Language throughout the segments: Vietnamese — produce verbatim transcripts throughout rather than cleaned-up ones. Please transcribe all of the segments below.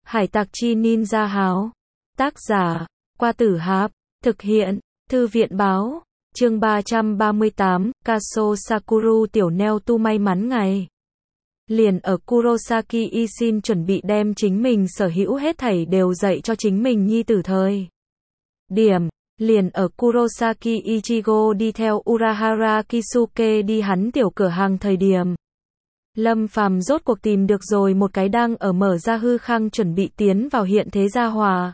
Hải tặc chi ninja háo. Tác giả, Qua Tử Háp. Thực hiện, Thư viện báo. Chương ba trăm ba mươi tám, Kaso Sakuru tiểu neo tu may mắn ngày. Liền ở Kurosaki Ishin chuẩn bị đem chính mình sở hữu hết thảy đều dạy cho chính mình nhi tử thời điểm. Liền ở Kurosaki Ichigo đi theo Urahara Kisuke đi hắn tiểu cửa hàng thời điểm. Lâm Phàm rốt cuộc tìm được rồi một cái đang ở mở ra hư khang chuẩn bị tiến vào hiện thế gia hòa.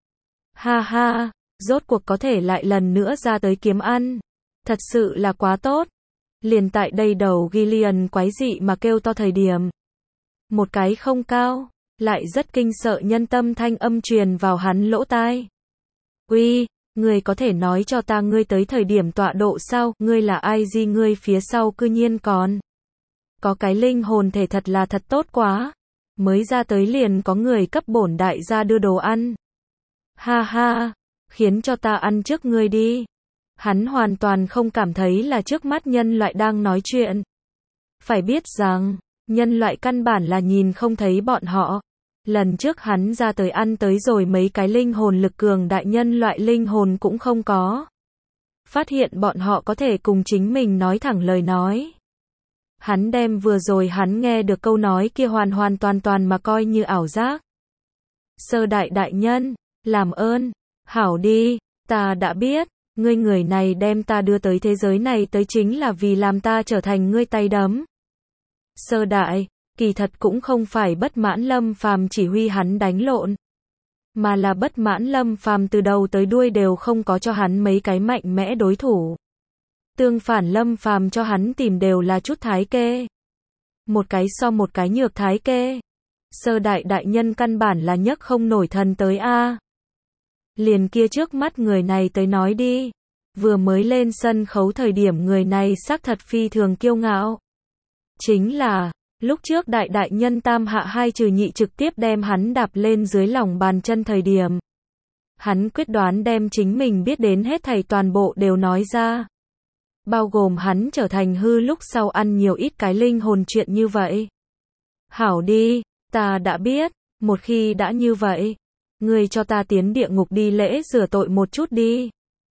Ha ha, rốt cuộc có thể lại lần nữa ra tới kiếm ăn. Thật sự là quá tốt. Liền tại đây đầu Gillian quái dị mà kêu to thời điểm. Một cái không cao, lại rất kinh sợ nhân tâm thanh âm truyền vào hắn lỗ tai. Uy, ngươi có thể nói cho ta ngươi tới thời điểm tọa độ sao, ngươi là ai gì ngươi phía sau cư nhiên còn. Có cái linh hồn thể thật là thật tốt quá. Mới ra tới liền có người cấp bổn đại gia đưa đồ ăn. Ha ha, khiến cho ta ăn trước ngươi đi. Hắn hoàn toàn không cảm thấy là trước mắt nhân loại đang nói chuyện. Phải biết rằng, nhân loại căn bản là nhìn không thấy bọn họ. Lần trước hắn ra tới ăn tới rồi mấy cái linh hồn lực cường đại nhân loại linh hồn cũng không có. Phát hiện bọn họ có thể cùng chính mình nói thẳng lời nói. Hắn đem vừa rồi hắn nghe được câu nói kia hoàn hoàn toàn toàn mà coi như ảo giác. Sơ đại đại nhân, làm ơn, hảo đi, ta đã biết, ngươi người này đem ta đưa tới thế giới này tới chính là vì làm ta trở thành ngươi tay đấm. Sơ đại, kỳ thật cũng không phải bất mãn Lâm Phàm chỉ huy hắn đánh lộn, mà là bất mãn Lâm Phàm từ đầu tới đuôi đều không có cho hắn mấy cái mạnh mẽ đối thủ. Tương phản Lâm Phàm cho hắn tìm đều là chút thái kê. Một cái so một cái nhược thái kê. Sơ đại đại nhân căn bản là nhấc không nổi thần tới a. Liền kia trước mắt người này tới nói đi. Vừa mới lên sân khấu thời điểm người này xác thật phi thường kiêu ngạo. Chính là, lúc trước đại đại nhân tam hạ hai trừ nhị trực tiếp đem hắn đạp lên dưới lòng bàn chân thời điểm. Hắn quyết đoán đem chính mình biết đến hết thảy toàn bộ đều nói ra. Bao gồm hắn trở thành hư lúc sau ăn nhiều ít cái linh hồn chuyện như vậy. Hảo đi, ta đã biết, một khi đã như vậy, ngươi cho ta tiến địa ngục đi lễ rửa tội một chút đi.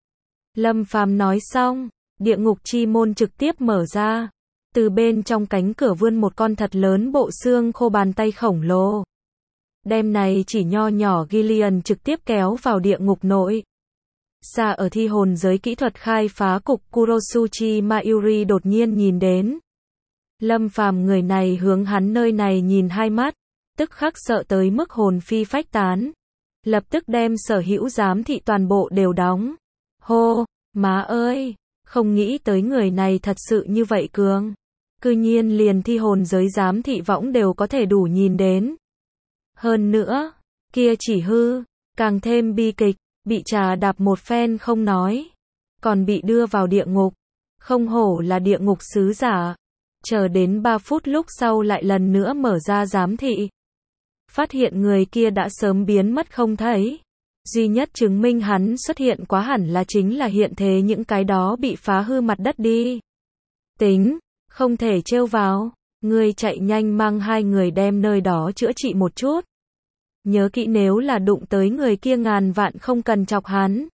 Lâm Phàm nói xong, địa ngục chi môn trực tiếp mở ra. Từ bên trong cánh cửa vươn một con thật lớn bộ xương khô bàn tay khổng lồ. Đem này chỉ nho nhỏ Gillian trực tiếp kéo vào địa ngục nội. Xa ở thi hồn giới kỹ thuật khai phá cục Kurosuchi Mayuri đột nhiên nhìn đến. Lâm Phàm người này hướng hắn nơi này nhìn hai mắt, tức khắc sợ tới mức hồn phi phách tán. Lập tức đem sở hữu giám thị toàn bộ đều đóng. Hô, má ơi, không nghĩ tới người này thật sự như vậy cường. Cư nhiên liền thi hồn giới giám thị võng đều có thể đủ nhìn đến. Hơn nữa, kia chỉ hư, càng thêm bi kịch. Bị trà đạp một phen không nói, còn bị đưa vào địa ngục. Không hổ là địa ngục sứ giả. Chờ đến ba phút lúc sau lại lần nữa mở ra giám thị. Phát hiện người kia đã sớm biến mất không thấy. Duy nhất chứng minh hắn xuất hiện quá hẳn là chính là hiện thế những cái đó bị phá hư mặt đất đi. Tính, không thể trêu vào. Ngươi chạy nhanh mang hai người đem nơi đó chữa trị một chút. Nhớ kỹ nếu là đụng tới người kia ngàn vạn không cần chọc hắn.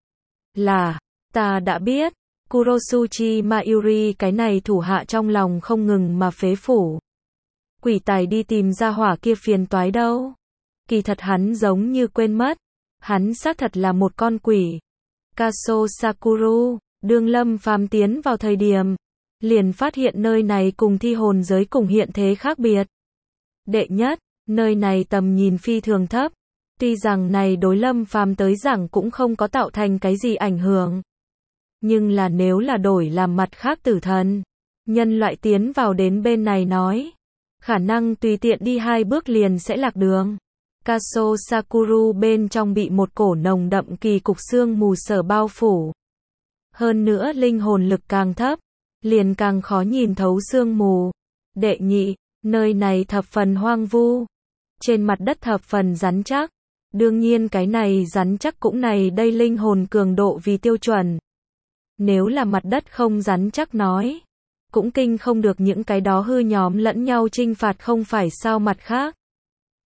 Là, ta đã biết, Kurosuchi Mayuri cái này thủ hạ trong lòng không ngừng mà phế phủ. Quỷ tài đi tìm ra hỏa kia phiền toái đâu. Kỳ thật hắn giống như quên mất. Hắn xác thật là một con quỷ. Kaso Sakuru, đương Lâm Phàm tiến vào thời điểm. Liền phát hiện nơi này cùng thi hồn giới cùng hiện thế khác biệt. Đệ nhất. Nơi này tầm nhìn phi thường thấp, tuy rằng này đối Lâm Phàm tới rằng cũng không có tạo thành cái gì ảnh hưởng. Nhưng là nếu là đổi làm mặt khác tử thần, nhân loại tiến vào đến bên này nói, khả năng tùy tiện đi hai bước liền sẽ lạc đường. Kaso Sakuru bên trong bị một cổ nồng đậm kỳ cục xương mù sở bao phủ. Hơn nữa linh hồn lực càng thấp, liền càng khó nhìn thấu xương mù. Đệ nhị, nơi này thập phần hoang vu. Trên mặt đất thập phần rắn chắc. Đương nhiên cái này rắn chắc cũng này đây linh hồn cường độ vì tiêu chuẩn. Nếu là mặt đất không rắn chắc nói, cũng kinh không được những cái đó hư nhóm lẫn nhau trinh phạt không phải sao mặt khác.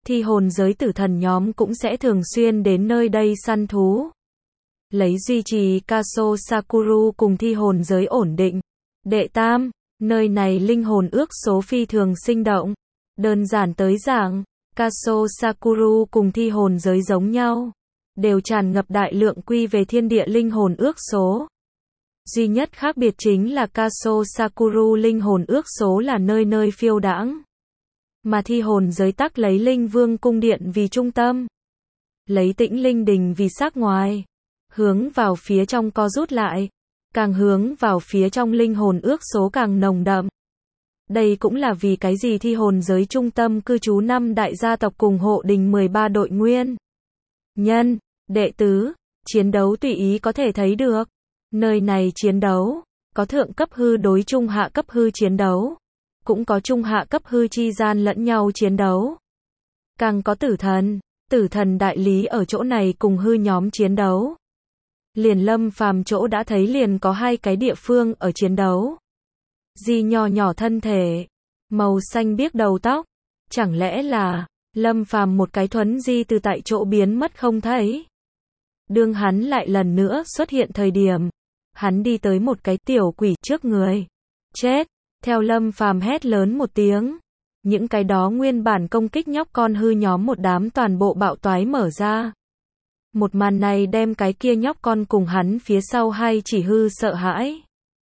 thi hồn giới tử thần nhóm cũng sẽ thường xuyên đến nơi đây săn thú. Lấy duy trì Kaso Sakuru cùng thi hồn giới ổn định. Đệ tam, nơi này linh hồn ước số phi thường sinh động. Đơn giản tới giảng, Kaso Sakuru cùng thi hồn giới giống nhau, đều tràn ngập đại lượng quy về thiên địa linh hồn ước số. Duy nhất khác biệt chính là Kaso Sakuru linh hồn ước số là nơi nơi phiêu đãng, mà thi hồn giới tắc lấy linh vương cung điện vì trung tâm, lấy tĩnh linh đình vì xác ngoài, hướng vào phía trong co rút lại, càng hướng vào phía trong linh hồn ước số càng nồng đậm. Đây cũng là vì cái gì thi hồn giới trung tâm cư trú năm đại gia tộc cùng hộ đình mười ba đội nguyên nhân, đệ tứ, chiến đấu tùy ý có thể thấy được. Nơi này chiến đấu, có thượng cấp hư đối trung hạ cấp hư chiến đấu, cũng có trung hạ cấp hư chi gian lẫn nhau chiến đấu. Càng có tử thần, tử thần đại lý ở chỗ này cùng hư nhóm chiến đấu. Liền Lâm Phàm chỗ đã thấy liền có hai cái địa phương ở chiến đấu. Di nhỏ nhỏ thân thể, màu xanh biếc đầu tóc, chẳng lẽ là Lâm Phàm một cái thuấn di từ tại chỗ biến mất không thấy. Đương hắn lại lần nữa xuất hiện thời điểm, hắn đi tới một cái tiểu quỷ trước người. Chết, theo Lâm Phàm hét lớn một tiếng, những cái đó nguyên bản công kích nhóc con hư nhóm một đám toàn bộ bạo toái mở ra. Một màn này đem cái kia nhóc con cùng hắn phía sau hai chỉ hư sợ hãi.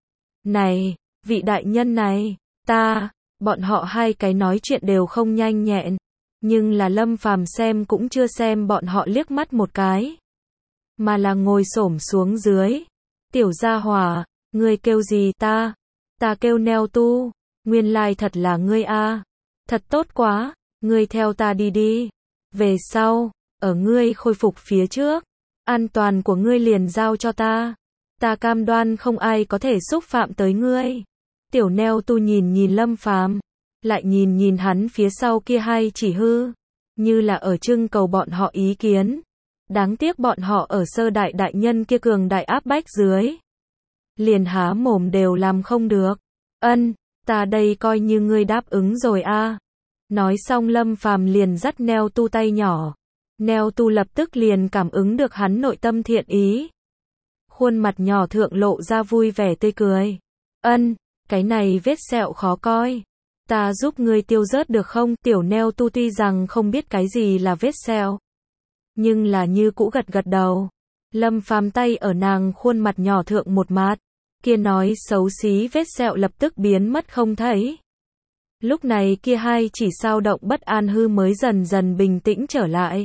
Này, vị đại nhân này, ta, bọn họ hai cái nói chuyện đều không nhanh nhẹn, nhưng là Lâm Phàm xem cũng chưa xem bọn họ liếc mắt một cái, mà là ngồi xổm xuống dưới. Tiểu gia hỏa, ngươi kêu gì ta? Ta kêu Neo Tu, nguyên lai thật là ngươi a. Thật tốt quá, ngươi theo ta đi đi. Về sau, ở ngươi khôi phục phía trước, an toàn của ngươi liền giao cho ta. Ta cam đoan không ai có thể xúc phạm tới ngươi. Tiểu Neo Tu nhìn nhìn Lâm Phàm, lại nhìn nhìn hắn phía sau kia hai chỉ hư, như là ở trưng cầu bọn họ ý kiến. Đáng tiếc bọn họ ở sơ đại đại nhân kia cường đại áp bách dưới, liền há mồm đều làm không được. Ân, ta đây coi như ngươi đáp ứng rồi a. Nói xong Lâm Phàm liền dắt Neo Tu tay nhỏ. Neo Tu lập tức liền cảm ứng được hắn nội tâm thiện ý. Khuôn mặt nhỏ thượng lộ ra vui vẻ tươi cười. Ân, cái này vết sẹo khó coi. Ta giúp ngươi tiêu rớt được không? Tiểu Neo Tu tuy rằng không biết cái gì là vết sẹo, nhưng là như cũ gật gật đầu. Lâm Phàm tay ở nàng khuôn mặt nhỏ thượng một mát, kia nói xấu xí vết sẹo lập tức biến mất không thấy. Lúc này kia hai chỉ sao động bất an hư mới dần dần bình tĩnh trở lại.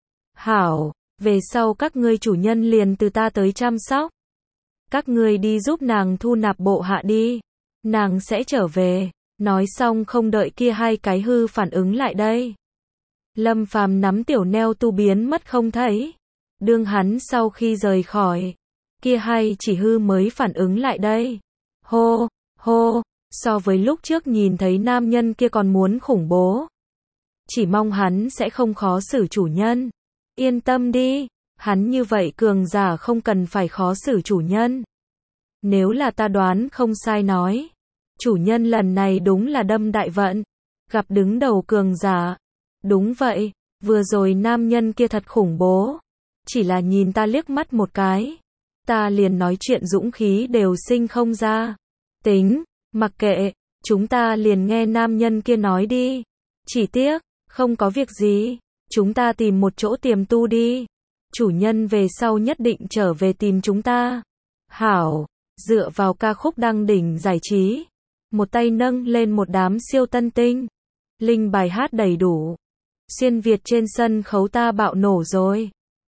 Hảo, về sau các ngươi chủ nhân liền từ ta tới chăm sóc. Các ngươi đi giúp nàng thu nạp bộ hạ đi, nàng sẽ trở về. Nói xong không đợi kia hai cái hư phản ứng lại đây, Lâm Phàm nắm tiểu Neo Tu biến mất không thấy. Đương hắn sau khi rời khỏi, kia hai chỉ hư mới phản ứng lại đây. Hô, hô, so với lúc trước nhìn thấy nam nhân kia còn muốn khủng bố. Chỉ mong hắn sẽ không khó xử chủ nhân. Yên tâm đi, hắn như vậy cường giả không cần phải khó xử chủ nhân. Nếu là ta đoán không sai nói, chủ nhân lần này đúng là đâm đại vận, gặp đứng đầu cường giả. Đúng vậy, vừa rồi nam nhân kia thật khủng bố. Chỉ là nhìn ta liếc mắt một cái, ta liền nói chuyện dũng khí đều sinh không ra. Tính, mặc kệ, chúng ta liền nghe nam nhân kia nói đi. Chỉ tiếc, không có việc gì, chúng ta tìm một chỗ tiềm tu đi. Chủ nhân về sau nhất định trở về tìm chúng ta. Hảo, dựa vào ca khúc đăng đỉnh giải trí, một tay nâng lên một đám siêu tân tinh. Linh bài hát đầy đủ. Xuyên Việt trên sân khấu ta bạo nổ rồi.